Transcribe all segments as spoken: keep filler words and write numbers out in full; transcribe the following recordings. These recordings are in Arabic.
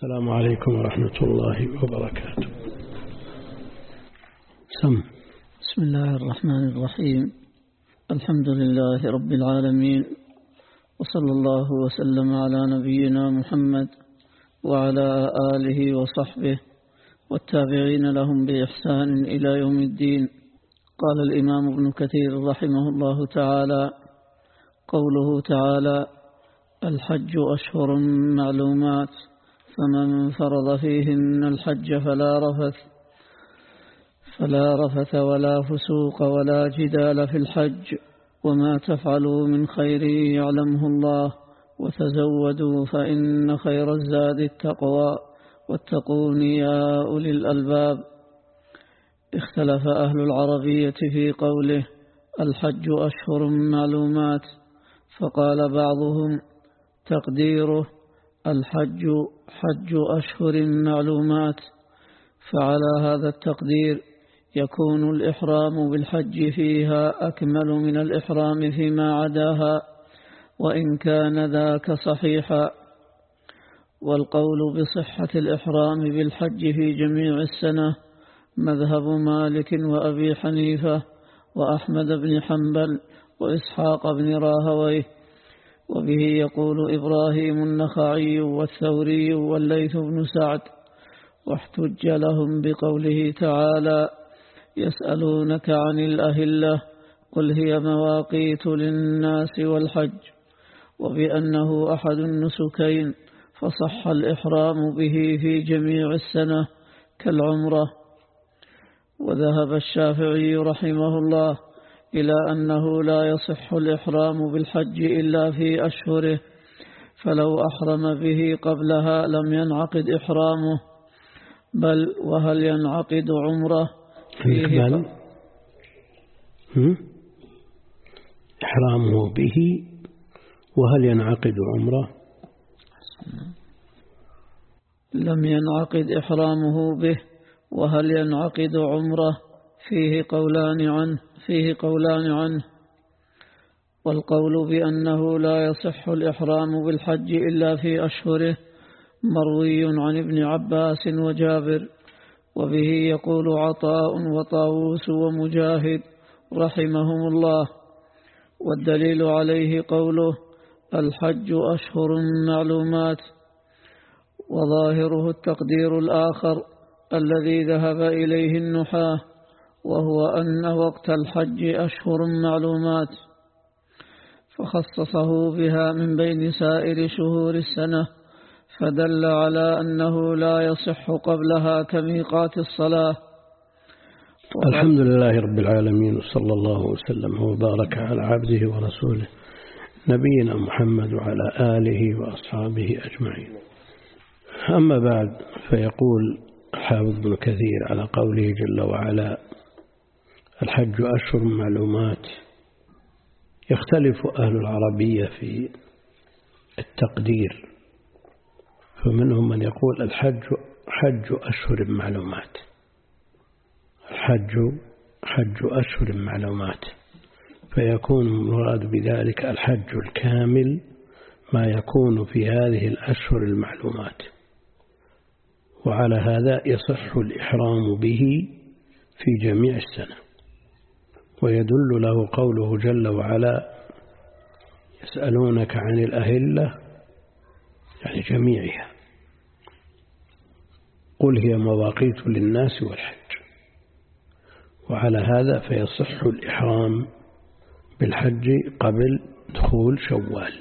السلام عليكم ورحمة الله وبركاته. سم. بسم الله الرحمن الرحيم. الحمد لله رب العالمين، وصلى الله وسلم على نبينا محمد وعلى آله وصحبه والتابعين لهم بإحسان إلى يوم الدين. قال الإمام ابن كثير رحمه الله تعالى: قوله تعالى: الحج أشهر معلومات، فمن فرض فيهن الحج فلا رفث فلا رفث ولا فسوق ولا جدال في الحج، وما تفعلوا من خير يعلمه الله، وتزودوا فإن خير الزاد التقوى، واتقون يا أولي الألباب. اختلف أهل العربية في قوله الحج أشهر معلومات، فقال بعضهم تقديره الحج حج أشهر معلومات، فعلى هذا التقدير يكون الإحرام بالحج فيها أكمل من الإحرام فيما عداها، وإن كان ذاك صحيحا. والقول بصحة الإحرام بالحج في جميع السنة مذهب مالك وأبي حنيفة وأحمد بن حنبل وإسحاق بن راهويه، وبه يقول إبراهيم النخعي والثوري والليث بن سعد. واحتج لهم بقوله تعالى: يسألونك عن الأهلة قل هي مواقيت للناس والحج، وبأنه أحد النسكين، فصح الإحرام به في جميع السنة كالعمرة. وذهب الشافعي رحمه الله إلى أنه لا يصح الإحرام بالحج إلا في أشهره، فلو أحرم به قبلها لم ينعقد إحرامه، بل وهل ينعقد عمره فيه بل إحرامه به وهل ينعقد عمره لم ينعقد إحرامه به وهل ينعقد عمره فيه قولان عنه فيه قولان عنه والقول بأنه لا يصح الإحرام بالحج إلا في أشهره مروي عن ابن عباس وجابر، وبه يقول عطاء وطاووس ومجاهد رحمهم الله. والدليل عليه قوله الحج أشهر معلومات، وظاهره التقدير الآخر الذي ذهب إليه النحاة، وهو أن وقت الحج أشهر معلومات، فخصصه بها من بين سائر شهور السنة، فدل على أنه لا يصح قبلها كميقات الصلاة. الحمد لله رب العالمين، وصلى الله وسلم وبارك على عبده ورسوله نبينا محمد وعلى آله وأصحابه أجمعين. أما بعد، فيقول حافظ ابن كثير على قوله جل وعلا الحج أشهر معلومات. يختلف أهل العربية في التقدير، فمنهم من يقول الحج حج أشهر معلومات، الحج حج أشهر معلومات، فيكون المراد بذلك الحج الكامل ما يكون في هذه الأشهر المعلومات، وعلى هذا يصح الإحرام به في جميع السنة. ويدل له قوله جل وعلا يسألونك عن الأهلة، يعني جميعها، قل هي مواقيت للناس والحج. وعلى هذا فيصح الإحرام بالحج قبل دخول شوال،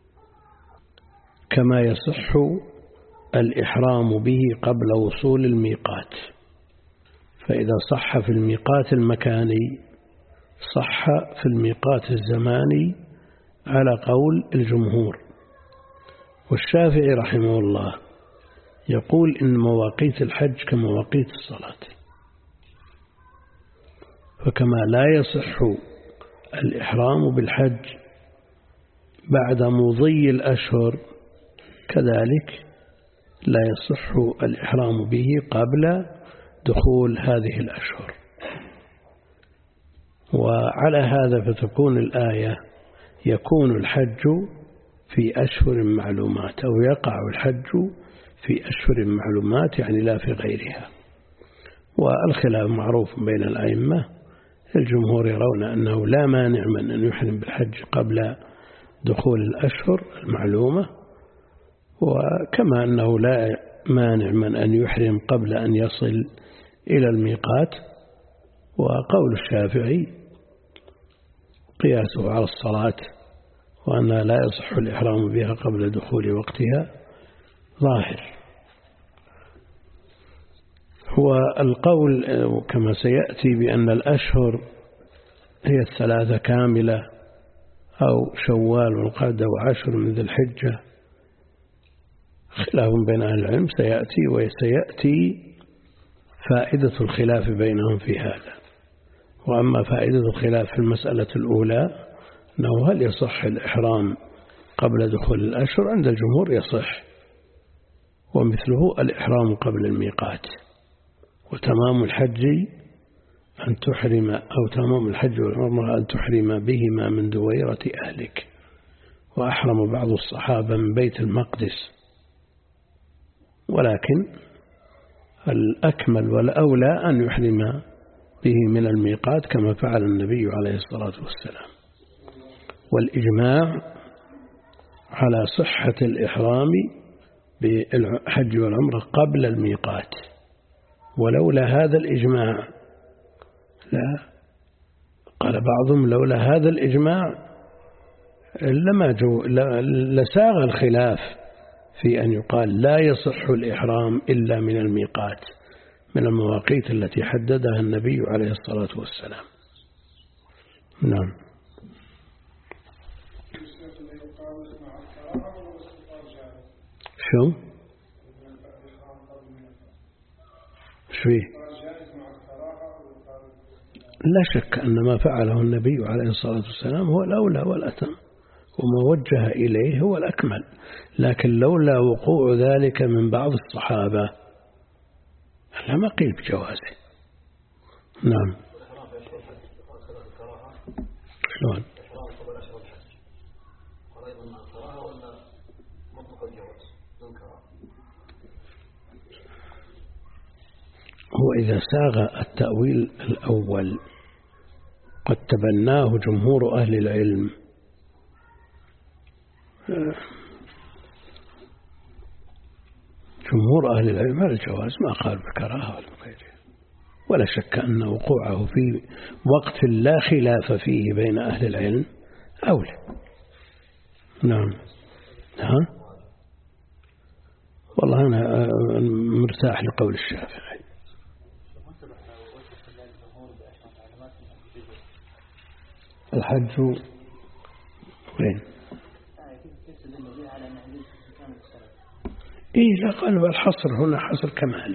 كما يصح الإحرام به قبل وصول الميقات. فإذا صح في الميقات المكاني صح في الميقات الزماني على قول الجمهور. والشافعي رحمه الله يقول إن مواقيت الحج كمواقيت الصلاة، فكما لا يصح الإحرام بالحج بعد مضي الأشهر، كذلك لا يصح الإحرام به قبل دخول هذه الأشهر. وعلى هذا فتكون الآية يكون الحج في أشهر معلومات، أو يقع الحج في أشهر معلومات يعني لا في غيرها. والخلاف معروف بين الأئمة، الجمهور يرون أنه لا مانع من أن يحرم بالحج قبل دخول الأشهر المعلومة، وكما أنه لا مانع من أن يحرم قبل أن يصل إلى الميقات. وقول الشافعي قياسه على الصلاة وأنها لا يصح الإحرام بها قبل دخول وقتها ظاهر. هو القول كما سيأتي بأن الأشهر هي الثلاثة كاملة أو شوال والقعدة وعشر من ذي الحجة خلاف بين أهل العلم سيأتي، وسيأتي فائدة الخلاف بينهم في هذا. وأما فائدة الخلاف في المسألة الأولى أنه هل يصح الإحرام قبل دخول الأشهر، عند الجمهور يصح، ومثله الإحرام قبل الميقات. وتمام الحج أن تحرم، أو تمام الحج والعمرة أن تحرم بهما من دويرة أهلك. وأحرم بعض الصحابة من بيت المقدس، ولكن الأكمل والأولى أن يحرم به من الميقات كما فعل النبي عليه الصلاة والسلام. والإجماع على صحة الإحرام بالحج والعمرة قبل الميقات، ولولا هذا الإجماع لا قال بعضهم لولا هذا الإجماع لما جو لساغ الخلاف في أن يقال لا يصح الإحرام إلا من الميقات من المواقيت التي حددها النبي عليه الصلاة والسلام. نعم. شو شوي لا شك أن ما فعله النبي عليه الصلاة والسلام هو الأولى والأتم، وما وجه إليه هو الأكمل، لكن لولا وقوع ذلك من بعض الصحابة لما قيل بجوازه. نعم. شلون؟ هو إذا ساغ التأويل الأول قد تبناه جمهور أهل العلم، جمهور أهل العلم على الجواز، ما قال بكراهة ولا بغيره، ولا شك أن وقوعه في وقت لا خلاف فيه بين أهل العلم أولى. نعم. ها؟ والله أنا مرتاح لقول الشافعي. الحج وين؟ إيه لا قال الحصر هنا حصر كمالي،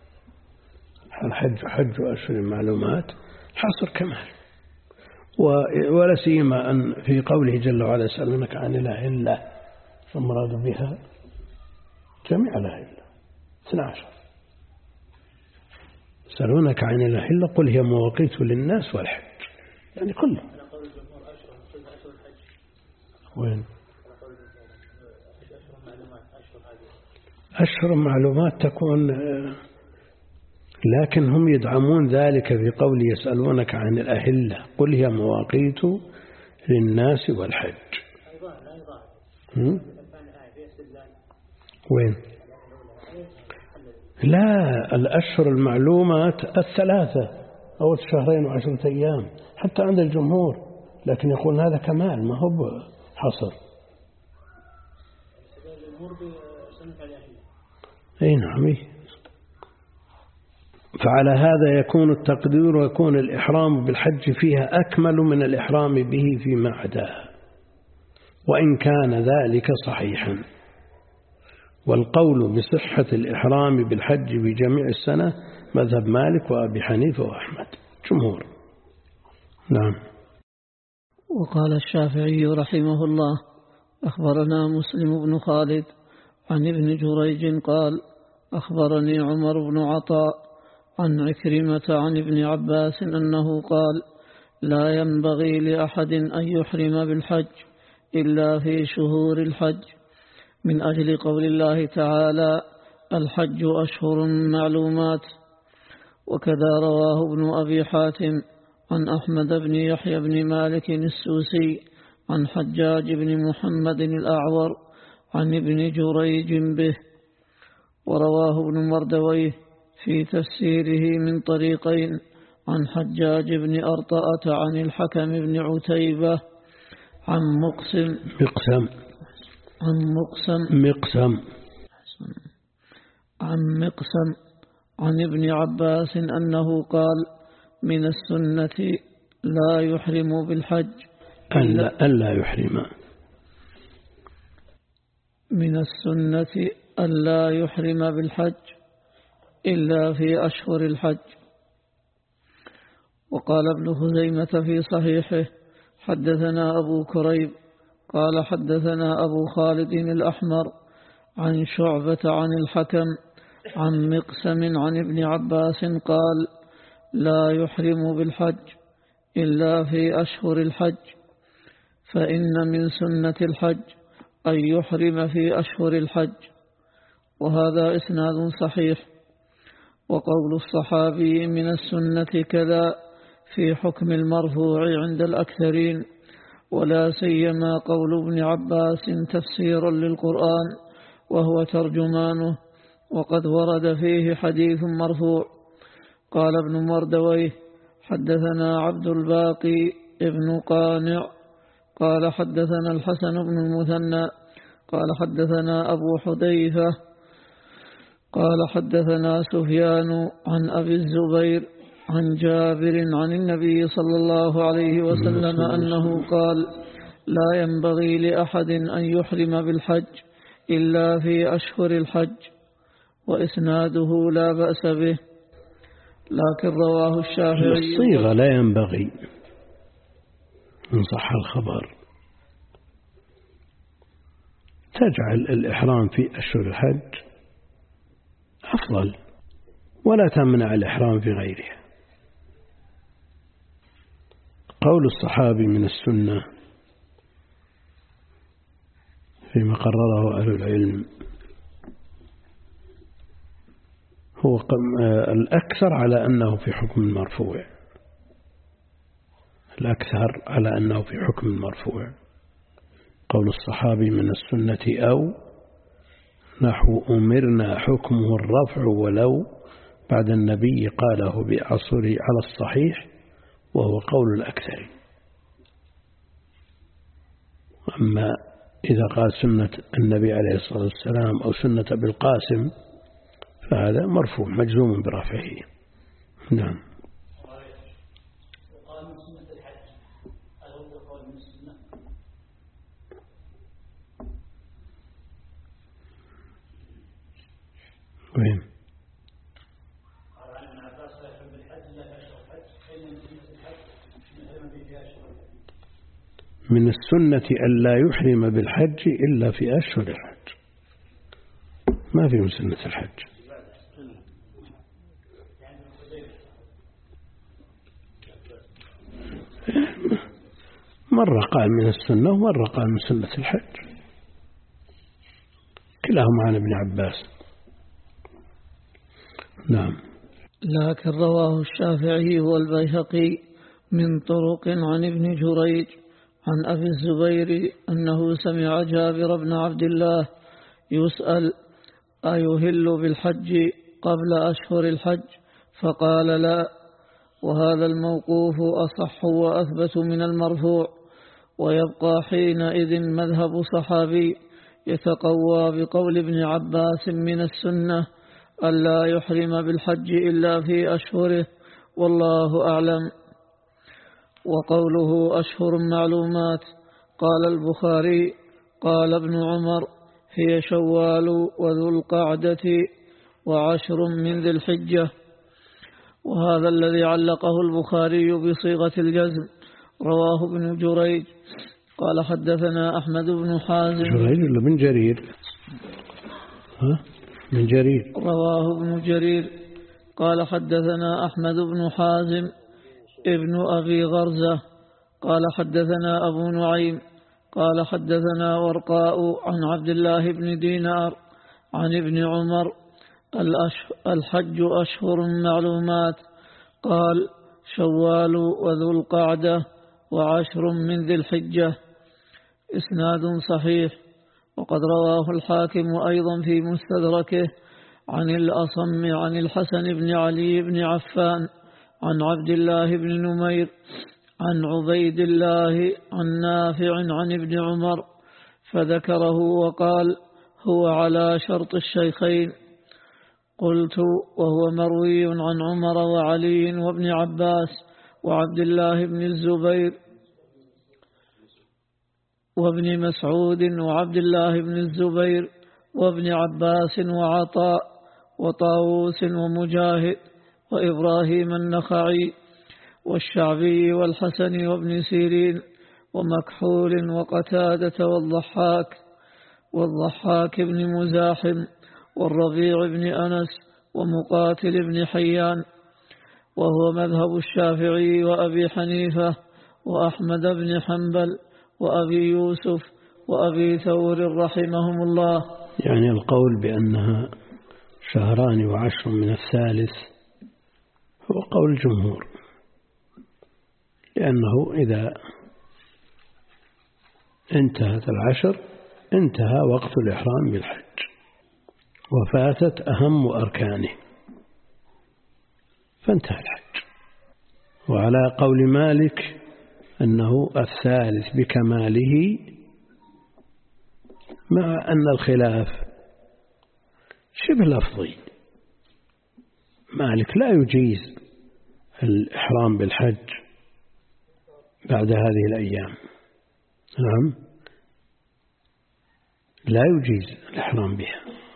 الحج حج أشهر المعلومات حصر كمال. ولا سيما أن في قوله جل وعلا يسألونك عن الأهلة فالمراد بها جميع الأهلة اثنا عشر. يسألونك عن الأهلة قل هي مواقيت للناس والحج، يعني كله. وين؟ أشهر معلومات تكون، لكن هم يدعمون ذلك في قول يسألونك عن الأهلة قل هي مواقيت للناس والحج. وين؟ لا، الأشهر المعلومات الثلاثة أو الشهرين وعشرة أيام حتى عند الجمهور، لكن يقول هذا كمال ما هو حصر. أي نعم. فعلى هذا يكون التقدير ويكون الإحرام بالحج فيها أكمل من الإحرام به فيما عداها، وإن كان ذلك صحيحا. والقول بصحة الإحرام بالحج بجميع السنة مذهب مالك وأبي حنيفة وأحمد جمهور. نعم. وقال الشافعي رحمه الله: أخبرنا مسلم بن خالد عن ابن جريج قال: أخبرني عمر بن عطاء عن عكرمة عن ابن عباس أنه قال: لا ينبغي لأحد أن يحرم بالحج إلا في شهور الحج، من أجل قول الله تعالى: الحج أشهر معلومات. وكذا رواه ابن أبي حاتم عن أحمد بن يحيى بن مالك السوسي عن حجاج بن محمد الأعور عن ابن جريج به. ورواه ابن مردويه في تفسيره من طريقين عن حجاج بن أرطأة عن الحكم بن عتيبة عن مقسم مقسم عن مقسم مقسم عن مقسم عن ابن عباس أنه قال: من السنة لا يحرم بالحج ألا, ألا يحرم من السنة ألا يحرم بالحج إلا في أشهر الحج. وقال ابن خزيمة في صحيحه: حدثنا أبو كريب قال حدثنا أبو خالد الأحمر عن شعبة عن الحكم عن مقسم عن ابن عباس قال: لا يحرم بالحج إلا في أشهر الحج، فإن من سنة الحج أن يحرم في أشهر الحج. وهذا إسناد صحيح. وقول الصحابي من السنة كذا في حكم المرفوع عند الأكثرين، ولا سيما قول ابن عباس تفسيرا للقرآن وهو ترجمانه، وقد ورد فيه حديث مرفوع. قال ابن مردويه: حدثنا عبد الباقي ابن قانع قال حدثنا الحسن بن المثنى قال حدثنا أبو حذيفة قال حدثنا سفيان عن أبي الزبير عن جابر عن النبي صلى الله عليه وسلم أنه قال: لا ينبغي لأحد أن يحرم بالحج إلا في أشهر الحج. وإسناده لا بأس به، لكن رواه الشافعي. الصيغة لا ينبغي إن صح الخبر، تجعل الإحرام في أشهر الحج أفضل، ولا تمنع الإحرام في غيرها. قول الصحابي من السنة فيما قرره أهل العلم هو الأكثر على أنه في حكم المرفوع، الأكثر على أنه في حكم المرفوع. قول الصحابي من السنة أو نحو أمرنا حكمه الرفع ولو بعد النبي قاله بعصره على الصحيح، وهو قول الأكثر. أما إذا قال سنة النبي عليه الصلاة والسلام أو سنة بالقاسم فهذا مرفوع مجزوم برفعه. نعم. وين؟ من السنة أن لا يحرم بالحج إلا في أشهر الحج، ما في من سنة الحج. مرة قال من السنة ومرة قال من سنة الحج، كلاهما عن ابن عباس. نعم. لكن رواه الشافعي والبيهقي من طرق عن ابن جريج عن أبي الزبير أنه سمع جابر بن عبد الله يسأل: أيهل بالحج قبل أشهر الحج؟ فقال: لا. وهذا الموقوف أصح وأثبت من المرفوع، ويبقى حينئذ مذهب صحابي يتقوى بقول ابن عباس من السنة ألا يحرم بالحج إلا في أشهره، والله أعلم. وقوله أشهر معلومات، قال البخاري قال ابن عمر: هي شوال وذو القعدة وعشر من ذي الحجة. وهذا الذي علقه البخاري بصيغة الجزم رواه ابن جريج قال حدثنا أحمد بن حازم. جريج ولا بن جرير؟ ها؟ من جرير. رواه ابن جرير قال حدثنا أحمد بن حازم ابن أبي غرزة قال حدثنا أبو نعيم قال حدثنا ورقاء عن عبد الله بن دينار عن ابن عمر الحج أشهر معلومات. قال شوال وذو القعدة وعشر من ذي الحجة. إسناد صحيح. وقد رواه الحاكم أيضا في مستدركه عن الأصم عن الحسن بن علي بن عفان عن عبد الله بن نمير عن عبيد الله عن نافع عن ابن عمر فذكره وقال هو على شرط الشيخين. قلت وهو مروي عن عمر وعلي وابن عباس وعبد الله بن الزبير وابن مسعود وعبد الله بن الزبير وابن عباس وعطاء وطاووس ومجاهد وإبراهيم النخعي والشعبي والحسن وابن سيرين ومكحول وقتادة والضحاك والضحاك بن مزاحم والربيع بن أنس ومقاتل بن حيان، وهو مذهب الشافعي وأبي حنيفة وأحمد بن حنبل وأبي يوسف وأبي ثور رحمهم الله. يعني القول بأنها شهران وعشر من الثالث هو قول الجمهور، لأنه إذا انتهت العشر انتهى وقت الإحرام بالحج وفاتت أهم أركانه فانتهى الحج. وعلى قول مالك أنه الثالث بكماله، مع أن الخلاف شبه لفظي. مالك لا يجيز الإحرام بالحج بعد هذه الأيام، نعم لا يجيز الإحرام بها،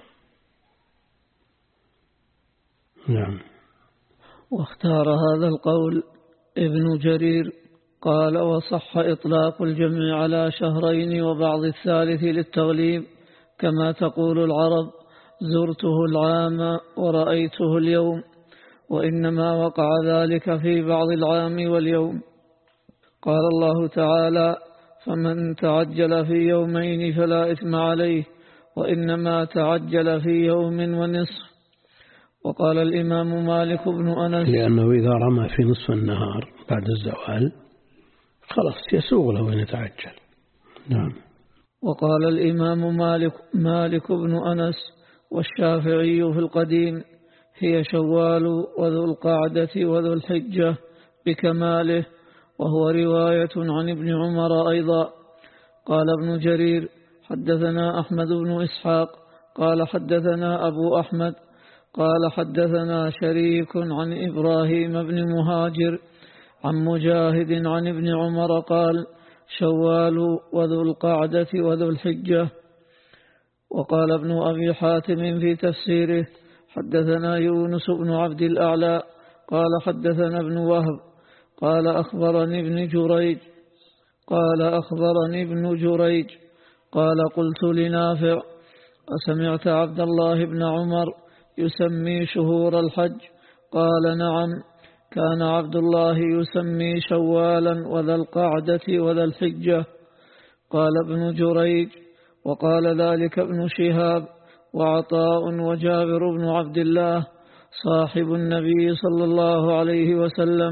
نعم. واختار هذا القول ابن جرير قال وصح إطلاق الجمع على شهرين وبعض الثالث للتغليب كما تقول العرب زرته العام ورأيته اليوم، وإنما وقع ذلك في بعض العام واليوم. قال الله تعالى فمن تعجل في يومين فلا إثم عليه وإنما تعجل في يوم ونصف. وقال الإمام مالك بن أنس لأنه إذا رمى في نصف النهار بعد الزوال خلاص يسوغ له أن يتعجل، نعم. وقال الإمام مالك, مالك بن أنس والشافعي في القديم هي شوال وذو القعدة وذو الحجة بكماله، وهو رواية عن ابن عمر أيضا. قال ابن جرير حدثنا أحمد بن إسحاق قال حدثنا أبو أحمد قال حدثنا شريك عن إبراهيم بن مهاجر عن مجاهد عن ابن عمر قال شوال وذو القعدة وذو الحجة. وقال ابن أبي حاتم في تفسيره حدثنا يونس بن عبد الأعلى قال حدثنا ابن وهب قال أخبرني ابن جريج قال أخبرني ابن جريج قال قلت لنافع أسمعت عبد الله بن عمر يسمي شهور الحج؟ قال نعم، كان عبد الله يسمي شوالا وذا القعدة وذا الحجة. قال ابن جريج وقال ذلك ابن شهاب وعطاء وجابر بن عبد الله صاحب النبي صلى الله عليه وسلم.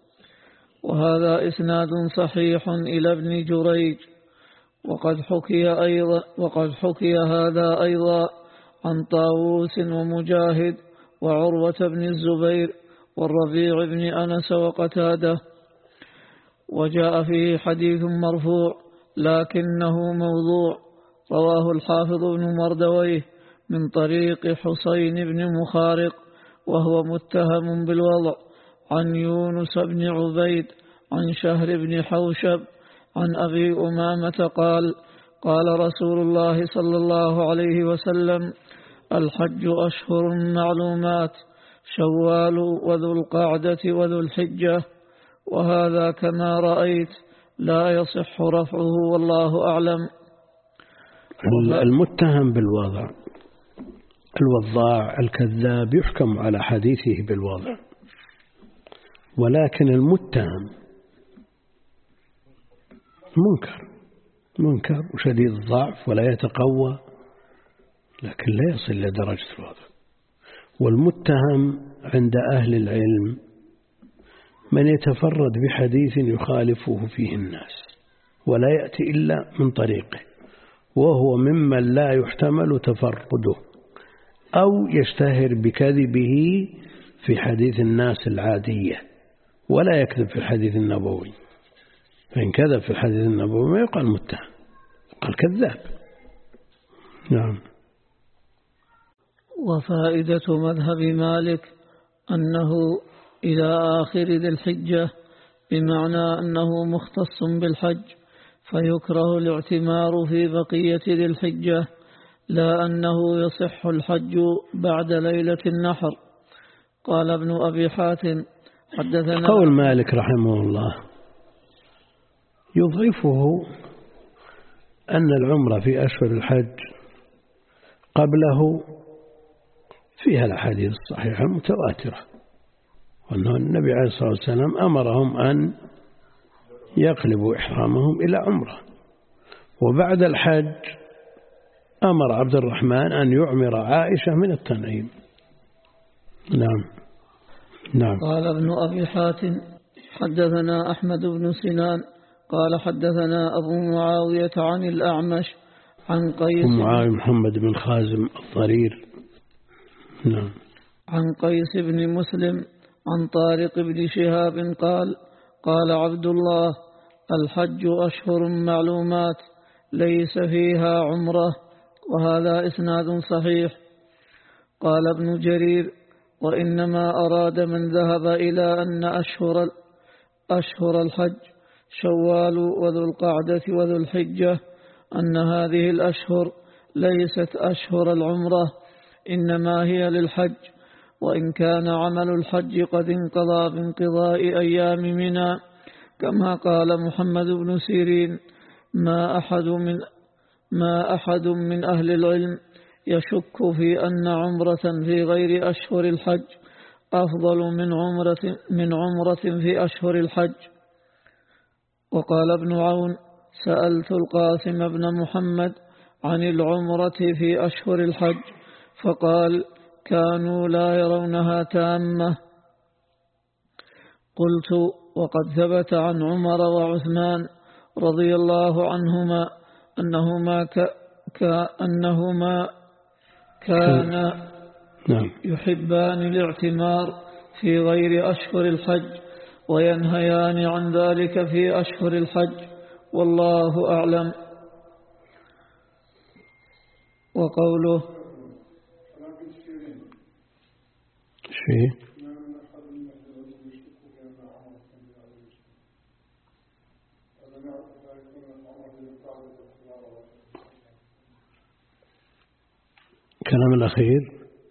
وهذا إسناد صحيح إلى ابن جريج. وقد حكي أيضا وقد حكي هذا أيضا عن طاووس ومجاهد وعروة بن الزبير والربيع بن أنس وقتادة. وجاء فيه حديث مرفوع لكنه موضوع رواه الحافظ بن مردويه من طريق حسين بن مخارق وهو متهم بالوضع عن يونس بن عبيد عن شهر بن حوشب عن أبي أمامة قال قال رسول الله صلى الله عليه وسلم الحج أشهر معلومات شوال وذو القعدة وذو الحجة. وهذا كما رأيت لا يصح رفعه والله أعلم. المتهم بالوضع الوضاع الكذاب يحكم على حديثه بالوضع، ولكن المتهم منكر منكر وشديد الضعف ولا يتقوى، لكن لا يصل إلى درجة الوضع. والمتهم عند أهل العلم من يتفرد بحديث يخالفه فيه الناس ولا يأتي إلا من طريقه، وهو ممن لا يحتمل تفرده، أو يشتهر بكذبه في حديث الناس العادية ولا يكذب في الحديث النبوي. فإن كذب في الحديث النبوي ما يقال متهم، يقال كذاب. نعم. وفائدة مذهب مالك أنه إلى آخر ذي الحجة، بمعنى أنه مختص بالحج، فيكره الاعتمار في بقية ذي الحجة، لا أنه يصح الحج بعد ليلة النحر. قال ابن أبي حاتم حدثنا. قول مالك رحمه الله يضعفه أن العمرة في أشهر الحج قبله فيها الأحاديث الصحيحة المتواترة، وأنه النبي عليه الصلاة والسلام أمرهم أن يقلبوا إحرامهم إلى عمرة، وبعد الحج أمر عبد الرحمن أن يعمر عائشة من التنعيم. نعم. نعم. قال ابن أبي حاتم حدثنا أحمد بن سنان قال حدثنا أبو معاوية عن الأعمش عن قيس معاوية محمد بن خازم الضرير. نعم. عن قيس بن مسلم عن طارق بن شهاب قال قال عبد الله الحج أشهر معلومات ليس فيها عمرة، وهذا إسناد صحيح. قال ابن جرير وإنما أراد من ذهب إلى أن أشهر أشهر الحج شوال وذو القعدة وذو الحجة أن هذه الأشهر ليست أشهر العمرة، إنما هي للحج، وإن كان عمل الحج قد انقضى بانقضاء أيام منى، كما قال محمد بن سيرين ما أحد من ما أحد من أهل العلم يشك في أن عمرة في غير أشهر الحج أفضل من عمرة من عمرة في أشهر الحج. وقال ابن عون سألت القاسم بن محمد عن العمرة في أشهر الحج فقال كانوا لا يرونها تامة. قلت وقد ثبت عن عمر وعثمان رضي الله عنهما أنهما ك... كأنهما كان يحبان الاعتمار في غير أشهر الحج وينهيان عن ذلك في أشهر الحج، والله أعلم. وقوله شيء الكلام الأخير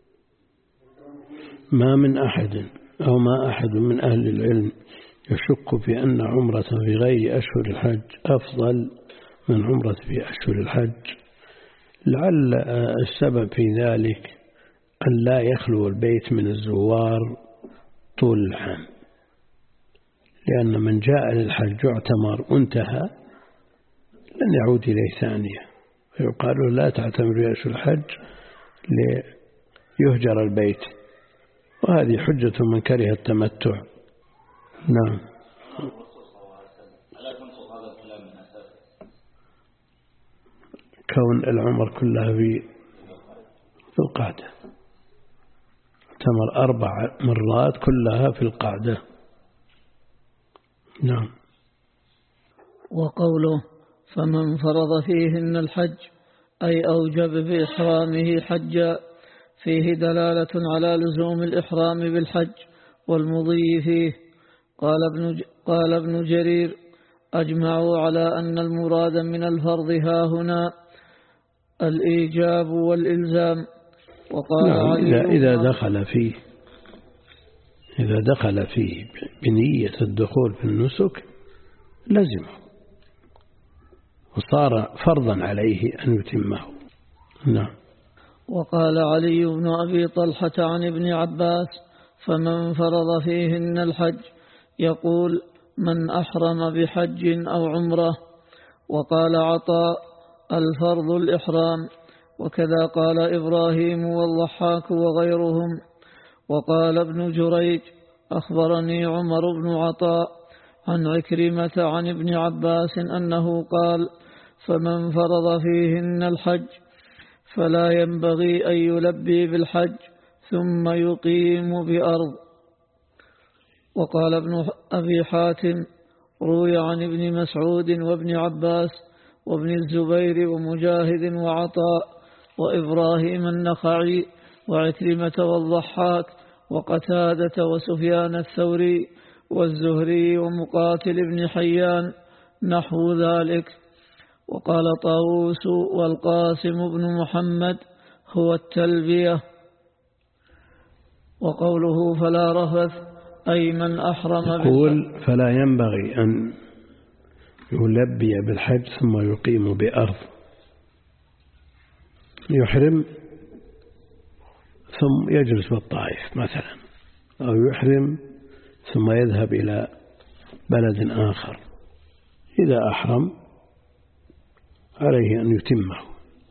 ما من أحد أو ما أحد من أهل العلم يشك في أن عمرة في غير أشهر الحج أفضل من عمرة في أشهر الحج، لعل السبب في ذلك أن لا يخلو البيت من الزوار طول العام، لأن من جاء للحج واعتمر وانتهى لن يعود إليه ثانية، فيقال له لا تعتمر في أشهر الحج ليهجر البيت، وهذه حجة من كره التمتع. نعم. كون العمر كلها في في القعدة، تمر أربع مرات كلها في القعدة. نعم. وقوله فمن فرض فيهن الحج أي أوجب بإحرامه حجا فيه دلالة على لزوم الإحرام بالحج والمضي فيه. قال ابن, قال ابن جرير أجمعوا على أن المراد من الفرض ها هنا الإيجاب والإلزام. وقال نعم. علي إذا, إذا دخل فيه إذا دخل فيه بنية الدخول في النسك لزمه وصار فرضا عليه أن يتمه. نعم. وقال علي بن أبي طلحة عن ابن عباس فمن فرض فيهن الحج يقول من أحرم بحج أو عمرة. وقال عطاء الفرض الإحرام، وكذا قال إبراهيم والضحاك وغيرهم. وقال ابن جريج أخبرني عمر بن عطاء عن عكرمة عن ابن عباس أنه قال فمن فرض فيهن الحج فلا ينبغي أن يلبي بالحج ثم يقيم بأرض. وقال ابن أبي حاتم روي عن ابن مسعود وابن عباس وابن الزبير ومجاهد وعطاء وإبراهيم النخعي وعكرمة والضحاك وقتادة وسفيان الثوري والزهري ومقاتل بن حيان نحو ذلك. وقال طاووس والقاسم بن محمد هو التلبية. وقوله فلا رفث أي من أحرم يقول فلا ينبغي أن يلبي بالحج ثم يقيم بأرض، يحرم ثم يجلس بالطائف مثلا، أو يحرم ثم يذهب إلى بلد آخر. إذا أحرم عليه أن يتمه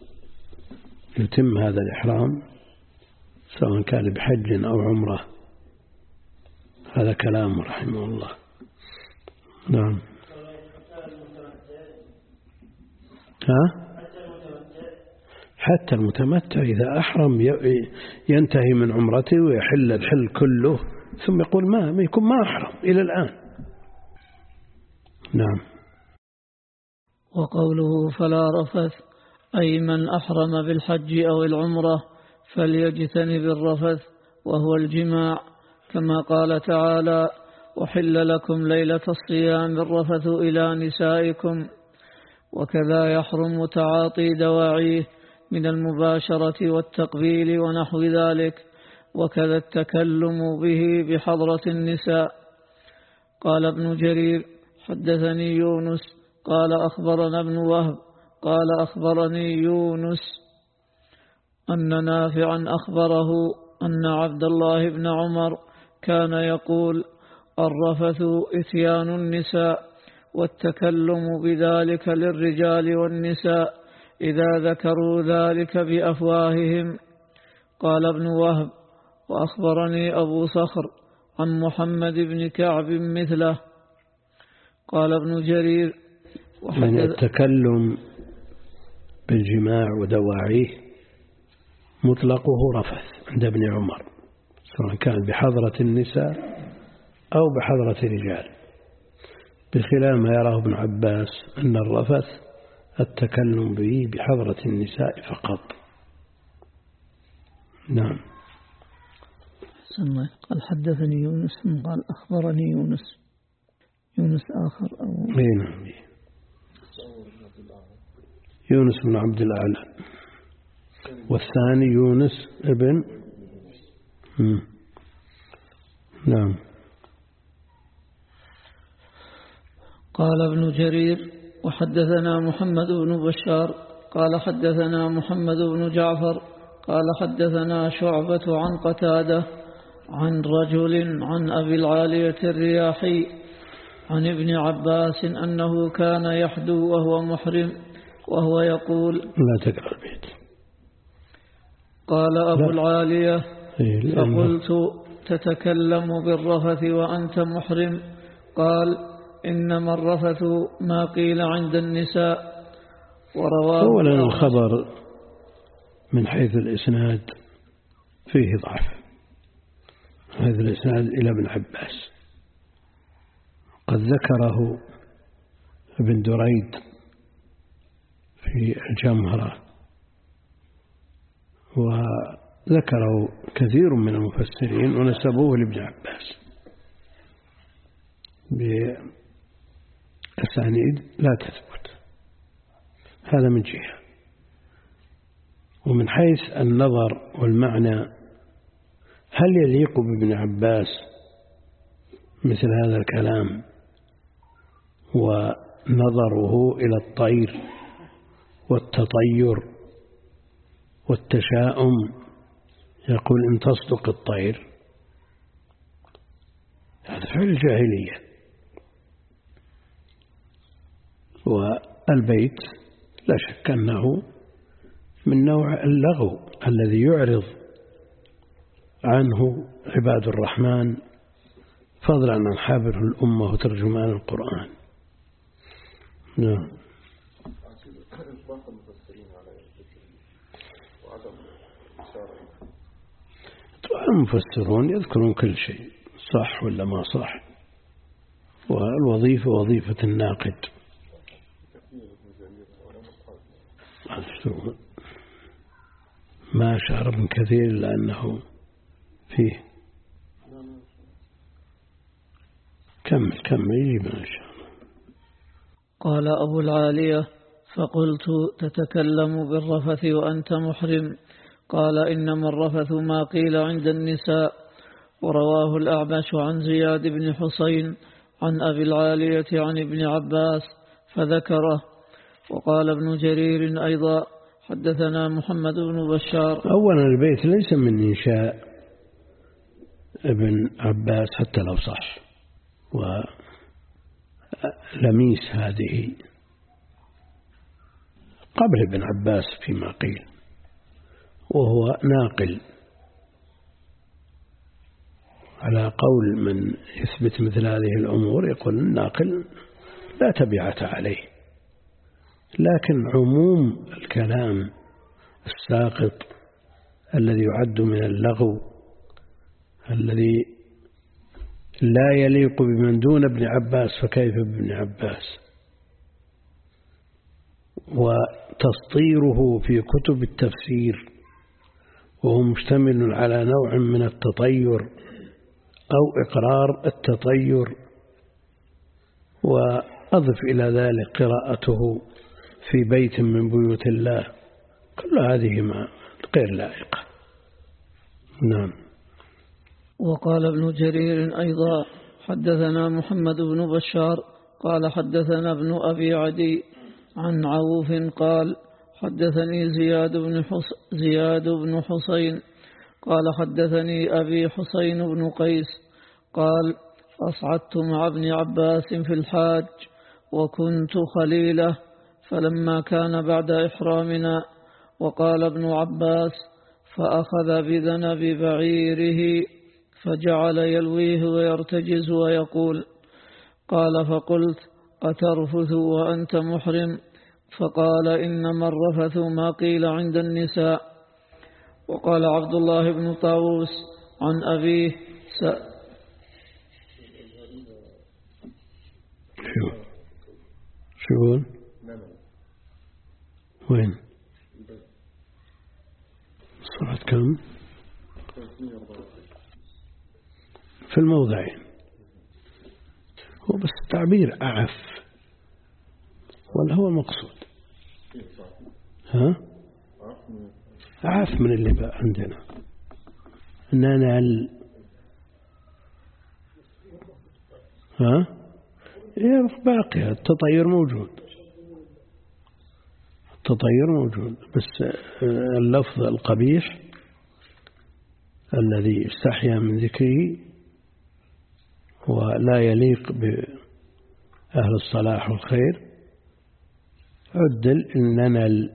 يتم هذا الإحرام سواء كان بحج أو عمره. هذا كلام رحمه الله. نعم. ها؟ حتى المتمتع إذا أحرم ينتهي من عمرته ويحل الحل كله ثم يقول ما ما يكون ما أحرم إلى الآن. نعم. وقوله فلا رفث أي من أحرم بالحج أو العمرة فليجتنب الرفث وهو الجماع، كما قال تعالى وحل لكم ليلة الصيام الرفث إلى نسائكم. وكذا يحرم تعاطي دواعيه من المباشرة والتقبيل ونحو ذلك، وكذا التكلم به بحضرة النساء. قال ابن جرير حدثني يونس قال أخبرنا ابن وهب قال أخبرني يونس أن نافعا أخبره أن عبد الله بن عمر كان يقول الرفث إتيان النساء والتكلم بذلك للرجال والنساء إذا ذكروا ذلك بأفواههم. قال ابن وهب وأخبرني أبو صخر عن محمد بن كعب مثله. قال ابن جرير من التكلم بالجماع ودواعيه مطلقه رفث عند ابن عمر، سواء كان بحضرة النساء أو بحضرة الرجال، بخلاف ما يراه ابن عباس أن الرفث التكلم به بحضرة النساء فقط. نعم. قال حدثني يونس قال أخبرني يونس يونس آخر أو نعم يونس بن عبد الأعلى، والثاني يونس ابن مم. نعم. قال ابن جرير وحدثنا محمد بن بشار قال حدثنا محمد بن جعفر قال حدثنا شعبة عن قتادة عن رجل عن أبي العالية الرياحي عن ابن عباس أنه كان يحدو وهو محرم وهو يقول لا تقرأ البيت. قال أبو لا. العالية فقلت تتكلم بالرفث وأنت محرم؟ قال إنما الرفث ما قيل عند النساء. ورواه أولا الخبر من حيث الإسناد فيه ضعف، هذا الإسناد إلى ابن عباس، قد ذكره ابن دريد في الجمهرة، وذكره كثير من المفسرين ونسبوه لابن عباس بأسانيد لا تثبت. هذا من جهة. ومن حيث النظر والمعنى، هل يليق بابن عباس مثل هذا الكلام ونظره إلى الطير والتطير والتشاؤم، يقول إن تصدق الطير؟ هذا فعل الجاهلية. البيت لا شك أنه من نوع اللغو الذي يعرض عنه عباد الرحمن، فضلا عن حابر الأمة وترجمان القرآن. نعم. المفسرون يذكرون كل شيء صح ولا ما صح، والوظيفة وظيفة الناقد. ما أشعر ابن كثير لأنه فيه. كمل كمل يجيب ما شاء الله. قال أبو العالية: فقلت: تتكلم بالرفث وأنت محرم؟ قال: إنما الرفث ما قيل عند النساء. ورواه الأعمش عن زياد بن حسين عن أبي العالية عن ابن عباس فذكره. وقال ابن جرير أيضا: حدثنا محمد بن بشار. أولا البيت ليس من إنشاء ابن عباس حتى لو صح، ولميس هذه قبل ابن عباس فيما قيل، وهو ناقل على قول من يثبت مثل هذه الأمور، يقول الناقل لا تبعة عليه. لكن عموم الكلام الساقط الذي يعد من اللغو الذي لا يليق بمن دون ابن عباس فكيف بابن عباس، وتسطيره في كتب التفسير وهو مشتمل على نوع من التطير أو إقرار التطير، وأضف إلى ذلك قراءته في بيت من بيوت الله، كل هذه ما غير لائقة. نعم. وقال ابن جرير أيضا: حدثنا محمد بن بشار قال حدثنا ابن أبي عدي عن عوف قال حدثني زياد بن حس زياد بن حسين قال حدثني أبي حسين بن قيس قال: أصعدت مع ابن عباس في الحاج وكنت خليله، فلما كان بعد إحرامنا وقال ابن عباس فأخذ بذنب بعيره فجعل يلويه ويرتجز ويقول. قال: فقلت: أترفث وأنت محرم؟ فقال: إنما الرفث ما قيل عند النساء. وقال عبد الله بن طاووس عن أبيه س... شو شو وين صفحة كم؟ في الموضعين. هو بس التعبير أعف ولا هو المقصود؟ ها؟ أعف من اللي بقى عندنا ننال. ها؟ إيه باقي التطير موجود، التطير موجود، بس اللفظ القبيح الذي استحيا من ذكره ولا يليق بأهل الصلاح والخير عدل إننا ال...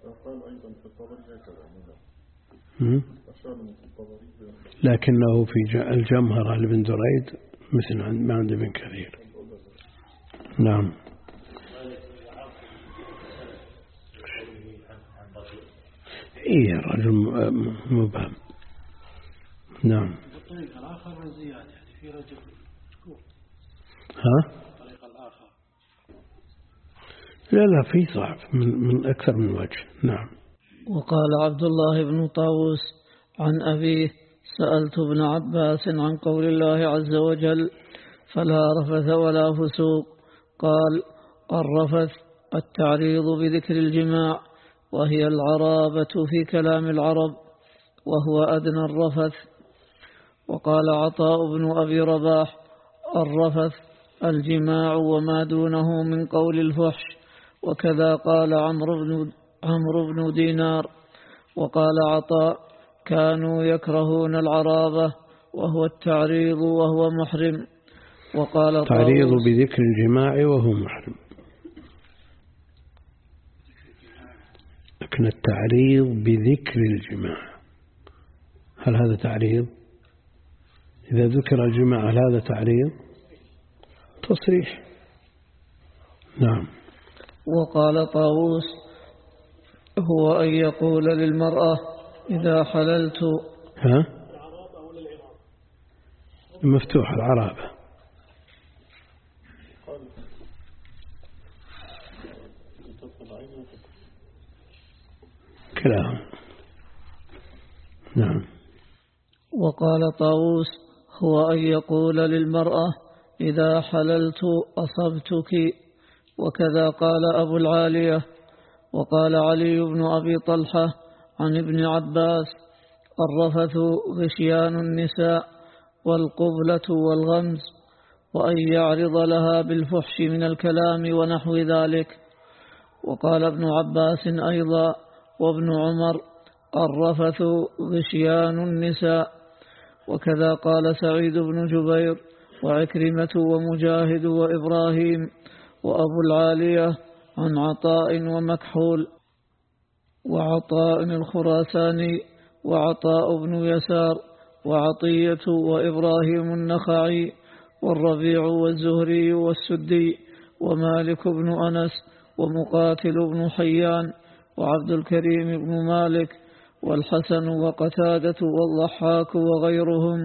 لكنه في الجمهرة لابن دريد مثل ما عند ابن كثير. نعم. إيه الرجل مبهم. نعم. الطريق الآخر من زيادة يعني في رجل ها؟ الطريق الآخر لا لا في ضعف من, من أكثر من وجه. نعم. وقال عبد الله بن طاووس عن أبيه: سألت ابن عباس عن قول الله عز وجل: فلا رفث ولا فسوق. قال: الرفث التعريض بذكر الجماع، وهي العرابة في كلام العرب، وهو أدنى الرفث. وقال عطاء بن أبي رباح: الرفث الجماع وما دونه من قول الفحش. وكذا قال عمرو بن عمرو بن دينار. وقال عطاء: كانوا يكرهون العرابة وهو التعريض وهو محرم. وقال تعريض بذكر الجماع وهو محرم. لكن التعريض بذكر الجماع، هل هذا تعريض؟ إذا ذكر الجماع هل هذا تعريض؟ تصريح. نعم. وقال طاووس: هو أن يقول للمرأة إذا حللت. ها؟ مفتوح العرابة. كلام. نعم. وقال طاووس: هو أن يقول للمرأة إذا حللت أصبتك. وكذا قال أبو العالية. وقال علي بن أبي طلحة عن ابن عباس: الرفث غشيان النساء والقبلة والغمز، وأن يعرض لها بالفحش من الكلام ونحو ذلك. وقال ابن عباس أيضا وابن عمر: الرفث غشيان النساء. وكذا قال سعيد بن جبير وعكرمة ومجاهد وإبراهيم وأبو العالية عن عطاء ومكحول وعطاء الخراساني وعطاء بن يسار وعطية وإبراهيم النخعي والربيع والزهري والسدي ومالك بن أنس ومقاتل بن حيان وعبد الكريم بن مالك والحسن وقتادة والضحاك وغيرهم.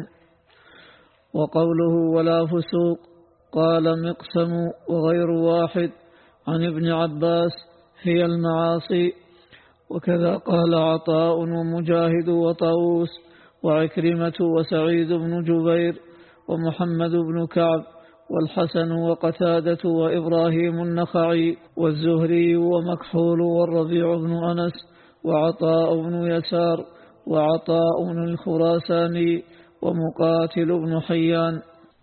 وقوله ولا فسوق قال مقسم وغير واحد عن ابن عباس هي المعاصي. وكذا قال عطاء ومجاهد وطاووس وعكرمة وسعيد بن جبير ومحمد بن كعب والحسن وقتادة وإبراهيم النخعي والزهري ومكحول والربيع بن أنس وعطاء بن يسار وعطاء الخراساني ومقاتل بن حيان.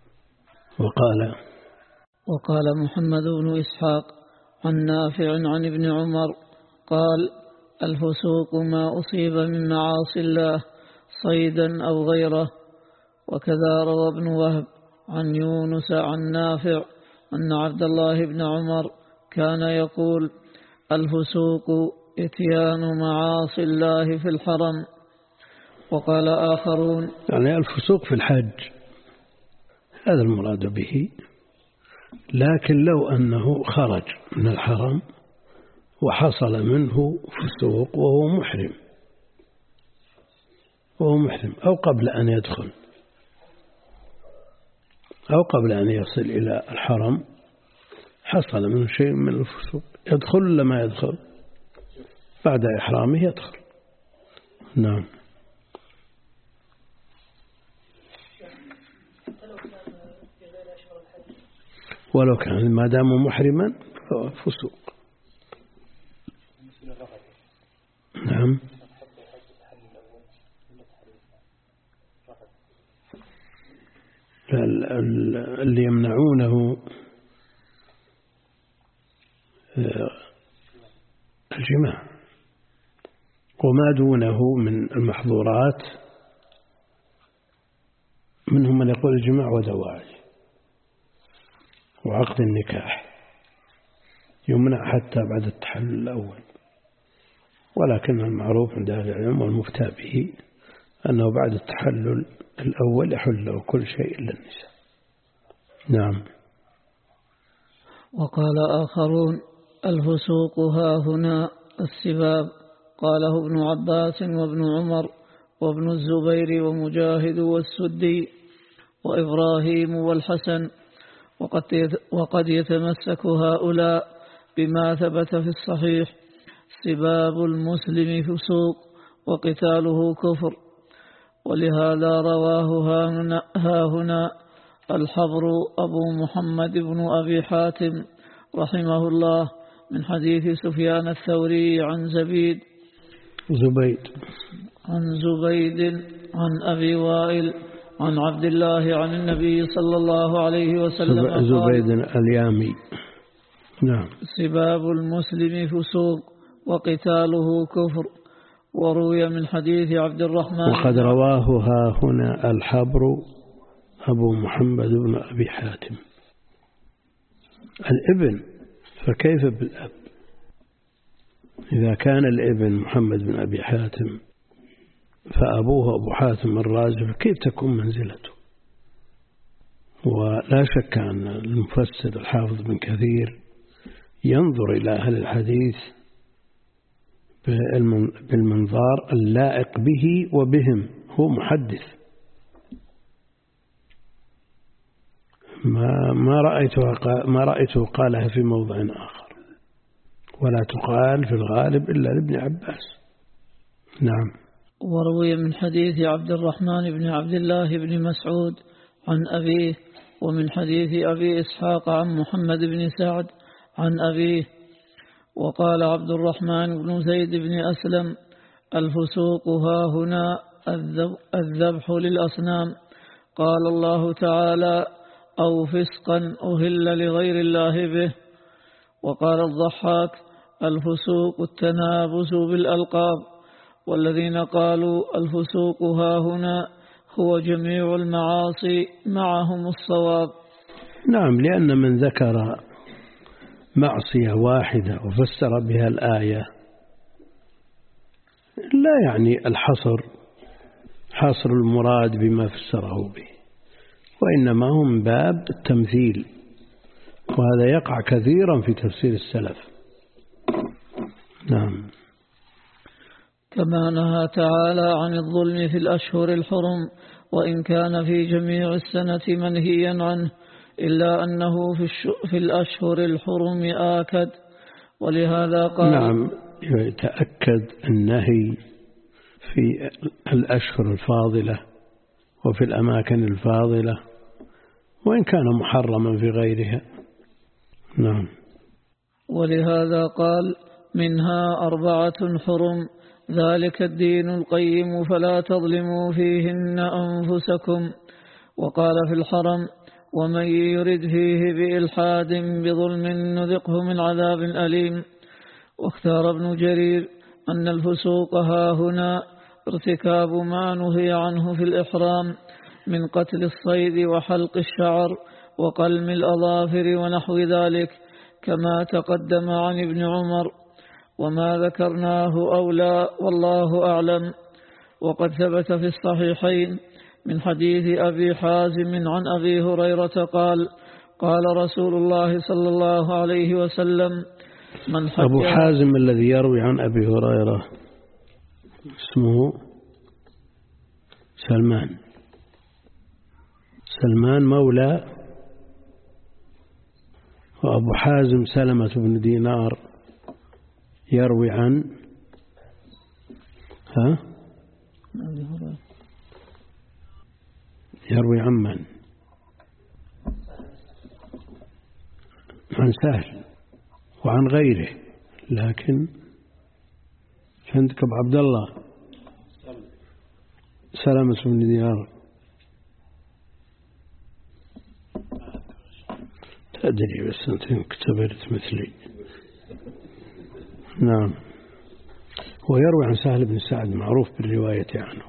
وقال وقال محمد بن إسحاق عن نافع عن ابن عمر قال: الفسوق ما أصيب من معاصي الله صيدا أو غيره. وكذا روى ابن وهب عن يونس عن نافع أن عبد الله بن عمر كان يقول: الفسوق إتيان معاصي الله في الحرم. وقال آخرون: يعني الفسوق في الحج، هذا المراد به. لكن لو أنه خرج من الحرم وحصل منه فسوق وهو محرم وهو محرم أو قبل أن يدخل أو قبل أن يصل إلى الحرم حصل منه شيء من الفسوق، يدخل ولا ما يدخل؟ بعد إحرامه يدخل. نعم. ولو كان ما دام محرما فهو فسوق. نعم. اللي يمنعونه الجماع وما دونه من المحظورات، منهم من يقول الجماع ودواعي وعقد النكاح يمنع حتى بعد التحلل الأول، ولكن المعروف عند أهل العلم والمفتى به أنه بعد التحلل الأول يحل له كل شيء إلا النساء. نعم. وقال آخرون: الفسوق ها هنا السباب. قاله ابن عباس وابن عمر وابن الزبير ومجاهد والسدي وإبراهيم والحسن. وقد يتمسك هؤلاء بما ثبت في الصحيح: سباب المسلم فسوق وقتاله كفر. ولهذا رواه ها هنا الحبر أبو محمد بن أبي حاتم رحمه الله من حديث سفيان الثوري عن زبيد زبيد عن زبيد عن أبي وائل عن عبد الله عن النبي صلى الله عليه وسلم زبيد اليامي. نعم. سباب المسلم فسوق وقتاله كفر. وروي من حديث عبد الرحمن وقد رواه ها هنا الحبر أبو محمد بن أبي حاتم. الابن فكيف بالأب؟ إذا كان الابن محمد بن أبي حاتم فأبوه أبو حاتم الرازي كيف تكون منزلته؟ ولا شك أن المفسر الحافظ بن كثير ينظر إلى أهل الحديث بالمنظار اللائق به وبهم، هو محدث. ما ما رأيته ما رأيته قالها في موضع آخر، ولا تقال في الغالب إلا لابن عباس. نعم. وروي من حديث عبد الرحمن بن عبد الله بن مسعود عن أبيه، ومن حديث أبي إسحاق عن محمد بن سعد عن أبيه. وقال عبد الرحمن بن زيد بن أسلم: الفسوق ها هنا الذبح للأصنام. قال الله تعالى: أو فسقا أهل لغير الله به. وقال الضحاك: الفسوق التنابز بالألقاب. والذين قالوا الفسوق ها هنا هو جميع المعاصي معهم الصواب. نعم، لأن من ذكر معصية واحدة وفسر بها الآية لا يعني الحصر حصر المراد بما فسره به، وإنما هم باب التمثيل، وهذا يقع كثيرا في تفسير السلف. نعم. كما نهى تعالى عن الظلم في الأشهر الحرم، وإن كان في جميع السنة منهيا عنه، إلا أنه في, في الأشهر الحرم آكد. ولهذا قال: نعم، يتأكد النهي في الأشهر الفاضلة وفي الأماكن الفاضلة، وإن كان محرما في غيرها. نعم. ولهذا قال: منها أربعة حرم، ذلك الدين القيم فلا تظلموا فيهن أنفسكم. وقال في الحرم: ومن يرد فيه بإلحاد بظلم نذقه من عذاب أليم. واختار ابن جرير أن الفسوق ها هنا ارتكاب ما نهي عنه في الإحرام من قتل الصيد وحلق الشعر وقلم الأظافر ونحو ذلك، كما تقدم عن ابن عمر. وما ذكرناه أولى والله أعلم. وقد ثبت في الصحيحين من حديث أبي حازم عن أبي هريرة قال: قال رسول الله صلى الله عليه وسلم: من حج. أبو حازم الذي يروي عن أبي هريرة اسمه سلمان سلمان مولى، وأبو حازم سلمة بن دينار يروي عن ها يروي عن من؟ عن سهل وعن غيره، لكن عندك أبو عبد الله سلمة بن دينار. تدري بس أنت كتبت مثلي. نعم. ويروي عن سهل بن سعد معروف بالرواية عنه،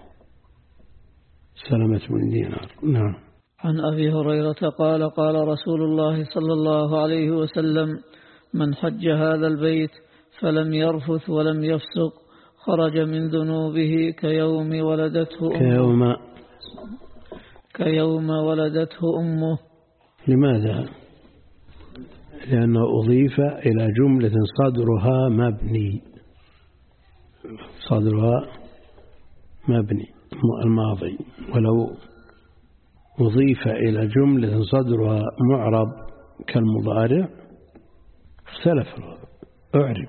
سلمة بن دينار. نعم. عن أبي هريرة قال: قال رسول الله صلى الله عليه وسلم: من حج هذا البيت فلم يرفث ولم يفسق خرج من ذنوبه كيوم ولدته أمه كيوم كيوم ولدته أمه. لماذا؟ لأنه أضيف إلى جملة صدرها مبني، صدرها مبني الماضي، ولو أضيف إلى جملة صدرها معرب كالمضارع اختلف أعرب.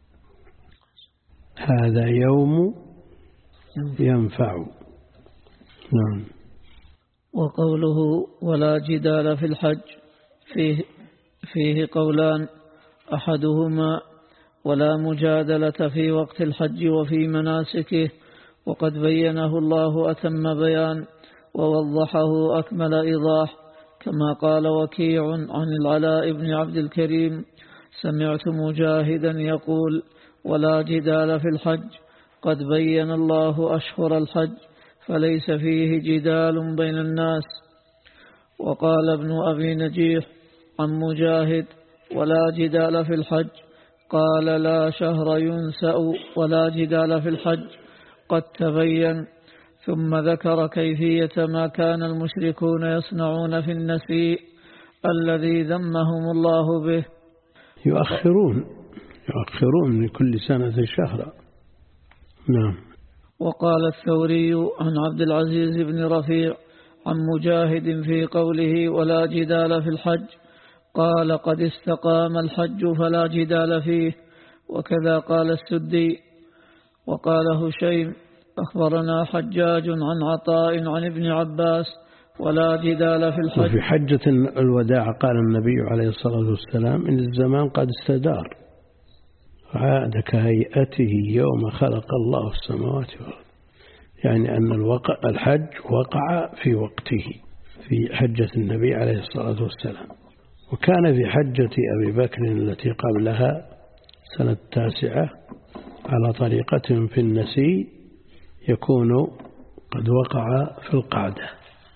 هذا يوم ينفع. نعم. وقوله: ولا جدال في الحج فيه, فيه قولان، أحدهما: ولا مجادلة في وقت الحج وفي مناسكه، وقد بينه الله أتم بيان ووضحه أكمل إيضاح، كما قال وكيع عن العلاء بن عبد الكريم: سمعت مجاهدا يقول: ولا جدال في الحج، قد بين الله أشهر الحج فليس فيه جدال بين الناس. وقال ابن أبي نجيح عن مجاهد: ولا جدال في الحج، قال لا شهر ينسأ ولا جدال في الحج قد تبين. ثم ذكر كيفية ما كان المشركون يصنعون في النسيء الذي ذمهم الله به. يؤخرون يؤخرون من كل سنة شهرا. نعم. وقال الثوري عن عبد العزيز بن رفيع عن مجاهد في قوله ولا جدال في الحج قال قد استقام الحج فلا جدال فيه. وكذا قال السدي. وقال هشيم أخبرنا حجاج عن عطاء عن ابن عباس ولا جدال في الحج. وفي حجة الوداع قال النبي عليه الصلاة والسلام إن الزمان قد استدار عاد كهيئته يوم خلق الله السماوات والأرض، يعني أن الوقع الحج وقع في وقته في حجة النبي عليه الصلاة والسلام. وكان في حجة أبي بكر التي قبلها سنة التاسعة على طريقة في النسي يكون قد وقع في القعدة.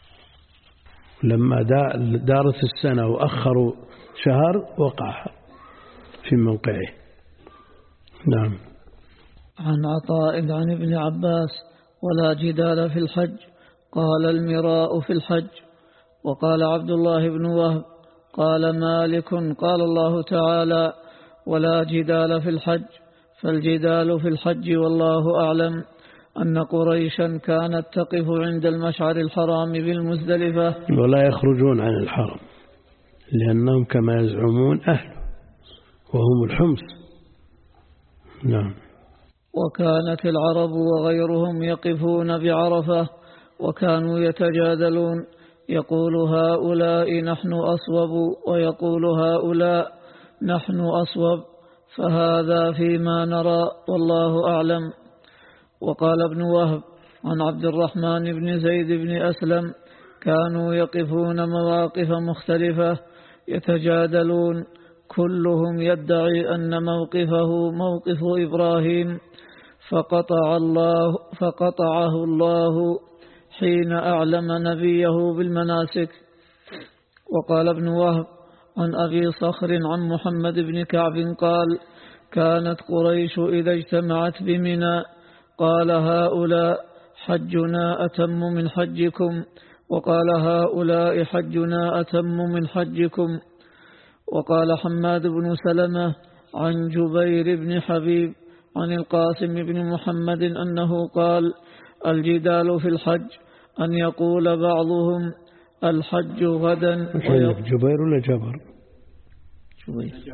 لما دارت السنة وأخروا شهر وقع في موقعه. نعم. عن عطاء عن ابن عباس ولا جدال في الحج قال المراء في الحج. وقال عبد الله بن وهب قال مالك قال الله تعالى ولا جدال في الحج، فالجدال في الحج والله أعلم أن قريشا كانت تقف عند المشعر الحرام بالمزدلفة ولا يخرجون عن الحرم لأنهم كما يزعمون أهل وهم الحمص. نعم. وكانت العرب وغيرهم يقفون بعرفة وكانوا يتجادلون يقول هؤلاء نحن أصوب ويقول هؤلاء نحن أصوب، فهذا فيما نرى والله أعلم. وقال ابن وهب عن عبد الرحمن بن زيد بن أسلم كانوا يقفون مواقف مختلفة يتجادلون كلهم يدعي أن موقفه موقف إبراهيم فقطع الله فقطعه الله حين أعلم نبيه بالمناسك. وقال ابن وهب عن أبي صخر عن محمد بن كعب قال كانت قريش إذا اجتمعت بمنى قال هؤلاء حجنا أتم من حجكم وقال هؤلاء حجنا أتم من حجكم. وقال حماد بن سلمة عن جبير بن حبيب عن القاسم بن محمد أنه قال الجدال في الحج أن يقول بعضهم الحج غدا. جبير ولا جبر؟ جبير.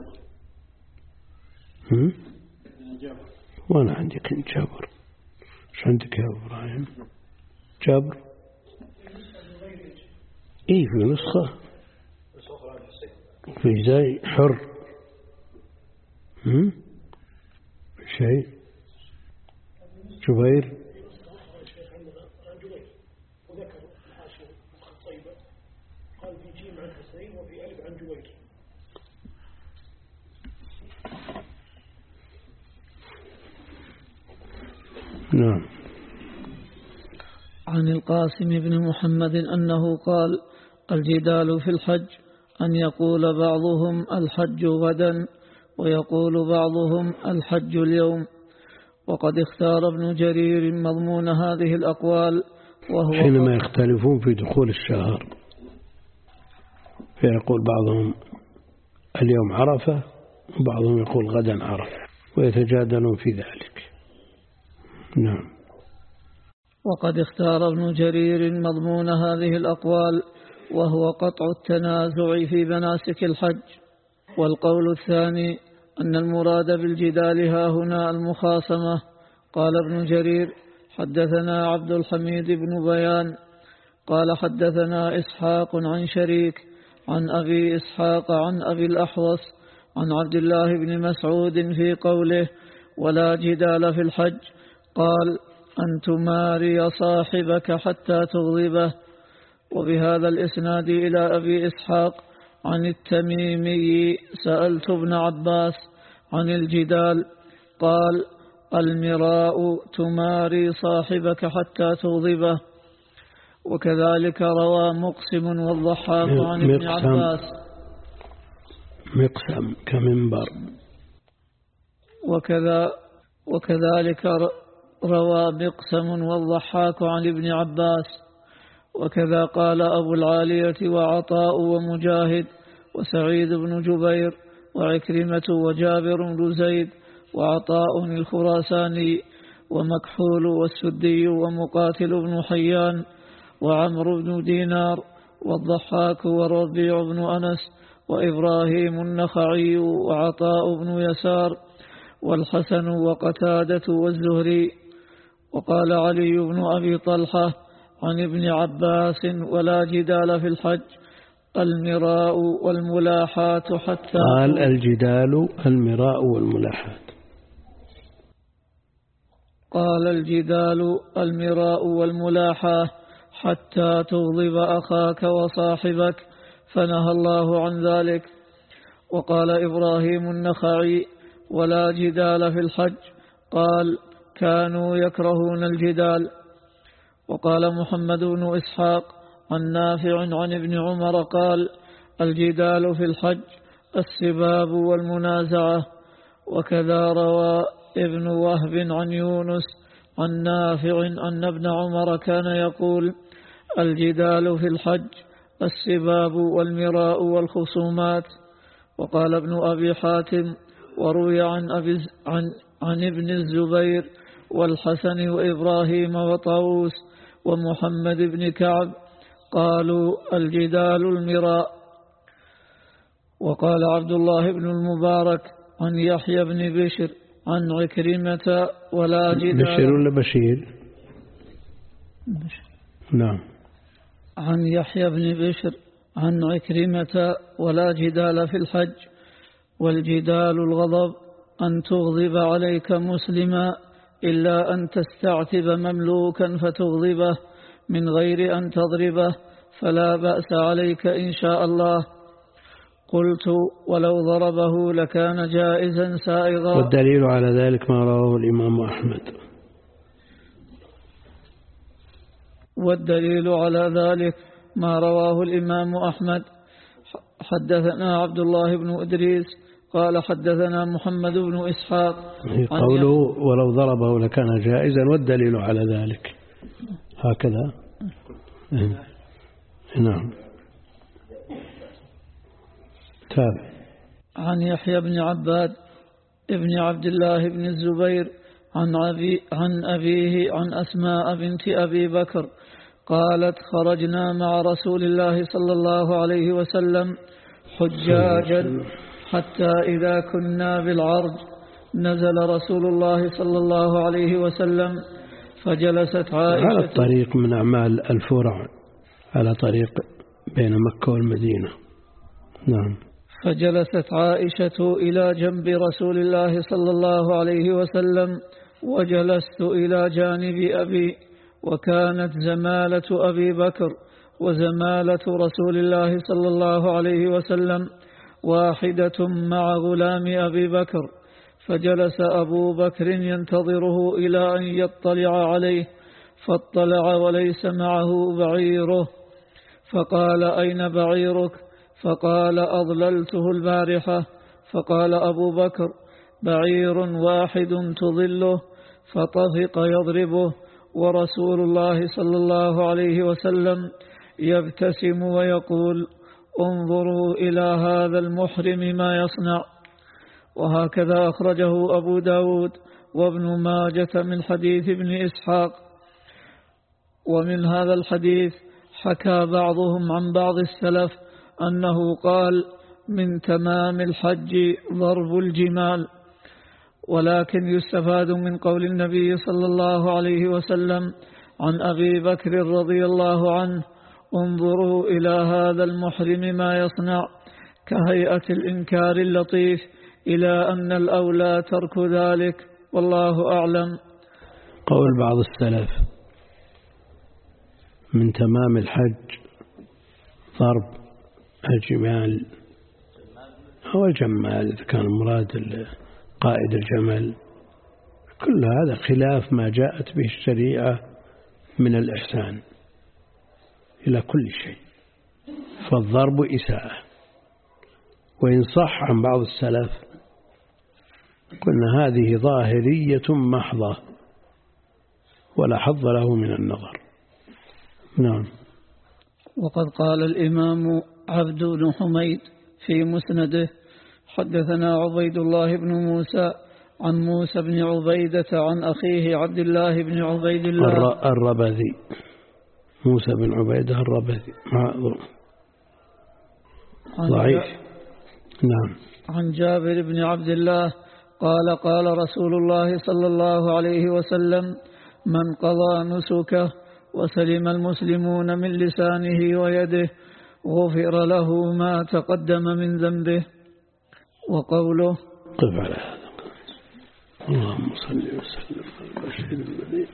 هم؟ وانا عندي كنت جبر. ايش عندك يا ابراهيم؟ جبر. ايه في نسخة في زي حر. هم؟ شيء جبير. نعم. عن القاسم بن محمد أنه قال الجدال في الحج أن يقول بعضهم الحج غدا ويقول بعضهم الحج اليوم. وقد اختار ابن جرير مضمون هذه الأقوال وهو حينما يختلفون في دخول الشهر فيقول بعضهم اليوم عرفة وبعضهم يقول غدا عرفة ويتجادلون في ذلك. نعم. وقد اختار ابن جرير مضمون هذه الأقوال وهو قطع التنازع في مناسك الحج. والقول الثاني أن المراد بالجدال ها هنا المخاصمة. قال ابن جرير حدثنا عبد الحميد بن بيان قال حدثنا إسحاق عن شريك عن أبي إسحاق عن أبي الأحوص عن عبد الله بن مسعود في قوله ولا جدال في الحج قال أن تماري صاحبك حتى تغضبه. وبهذا الإسناد إلى أبي إسحاق عن التميمي سألت ابن عباس عن الجدال قال المراء تماري صاحبك حتى تغضبه. وكذلك روى مقسم والضحاك عن ابن عباس. مقسم كمنبر وكذا وكذلك روى مقسم والضحاك عن ابن عباس. وكذا قال أبو العالية وعطاء ومجاهد وسعيد بن جبير وعكرمة وجابر بن زيد وعطاء الخراساني ومكحول والسدي ومقاتل بن حيان وعمرو بن دينار والضحاك والربيع بن أنس وإبراهيم النخعي وعطاء بن يسار والحسن وقتادة والزهري. وقال علي بن أبي طلحة عن ابن عباس ولا جدال في الحج المراء والملاحات حتى قال الجدال المراء والملاحات قال الجدال المراء والملاحة حتى تغضب أخاك وصاحبك فنهى الله عن ذلك. وقال إبراهيم النخعي ولا جدال في الحج قال كانوا يكرهون الجدال. وقال محمد بن إسحاق عن نافع عن ابن عمر قال الجدال في الحج السباب والمنازعة. وكذا روى ابن وهب عن يونس عن نافع أن ابن عمر كان يقول الجدال في الحج السباب والمراء والخصومات. وقال ابن أبي حاتم وروي عن, أبي عن, عن ابن الزبير والحسن وإبراهيم وطاووس ومحمد بن كعب قالوا الجدال المراء. وقال عبد الله بن المبارك عن يحيى بن بشر عن عكرمة ولا جدال. بشير ولا بشير؟ بشر. نعم. عن يحيى بن بشر عن عكرمة ولا جدال في الحج والجدال الغضب أن تغضب عليك مسلما إلا أن تستعتب مملوكا فتغضبه من غير أن تضربه فلا بأس عليك إن شاء الله. قلت ولو ضربه لكان جائزا سائغا. والدليل على ذلك ما رواه الإمام أحمد. والدليل على ذلك ما رواه الإمام أحمد. حدثنا عبد الله بن إدريس قال حدثنا محمد بن إسحاق قوله ولو ضربه لكان جائزا والدليل على ذلك هكذا. نعم. تابع. عن يحيى بن عباد ابن عبد الله بن الزبير عن, أبي عن أبيه عن أسماء بنت أبي بكر قالت خرجنا مع رسول الله صلى الله عليه وسلم حجاجا حتى إذا كنا بالعرج نزل رسول الله صلى الله عليه وسلم فجلست عائشة على الطريق من أعمال الفرع على طريق بين مكة والمدينة. نعم. فجلست عائشة إلى جنب رسول الله صلى الله عليه وسلم وجلست إلى جانب أبي وكانت زمالة أبي بكر وزمالة رسول الله صلى الله عليه وسلم واحدة مع غلام أبي بكر. فجلس أبو بكر ينتظره إلى أن يطلع عليه فاطلع وليس معه بعيره فقال أين بعيرك؟ فقال أضللته البارحة. فقال أبو بكر بعير واحد تضله فطفق يضربه ورسول الله صلى الله عليه وسلم يبتسم ويقول انظروا إلى هذا المحرم ما يصنع. وهكذا أخرجه أبو داود وابن ماجة من حديث ابن إسحاق. ومن هذا الحديث حكى بعضهم عن بعض السلف أنه قال من تمام الحج ضرب الجمال. ولكن يستفاد من قول النبي صلى الله عليه وسلم عن أبي بكر رضي الله عنه انظروا إلى هذا المحرم ما يصنع كهيئة الإنكار اللطيف إلى أن الأولى ترك ذلك والله أعلم. قول بعض السلف من تمام الحج ضرب الجمال هو الجمال إذا كان مراد قائد الجمل. كل هذا خلاف ما جاءت به الشريعة من الإحسان إلى كل شيء. فالضرب إساءة. وإن صح عن بعض السلف قلنا هذه ظاهرية محضة ولا حظ له من النظر. نعم. وقد قال الإمام عبد بن حميد في مسنده حدثنا عبيد الله بن موسى عن موسى بن عبيدة عن أخيه عبد الله بن عبيد الله الربذي، موسى بن عبيدة الربذي ضعيف. نعم. عن جابر بن عبد الله قال قال رسول الله صلى الله عليه وسلم من قضى نسكه وسلم المسلمون من لسانه ويده غفر له ما تقدم من ذنبه. وقوله قف على هذا. اللهم صل وسلم على البشير النبي.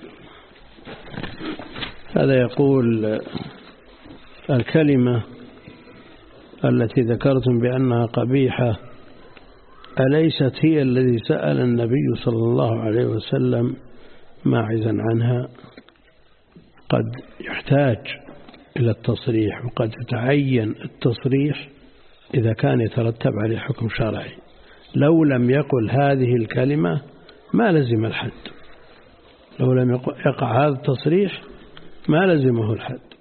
هذا يقول الكلمة التي ذكرتم بأنها قبيحة أليست هي الذي سأل النبي صلى الله عليه وسلم ماعزا عنها؟ قد يحتاج إلى التصريح، وقد يتعين التصريح إذا كان يترتب عليه حكم شرعي. لو لم يقل هذه الكلمة ما لزم الحد، لو لم يقع هذا التصريح ما لزمه الحد.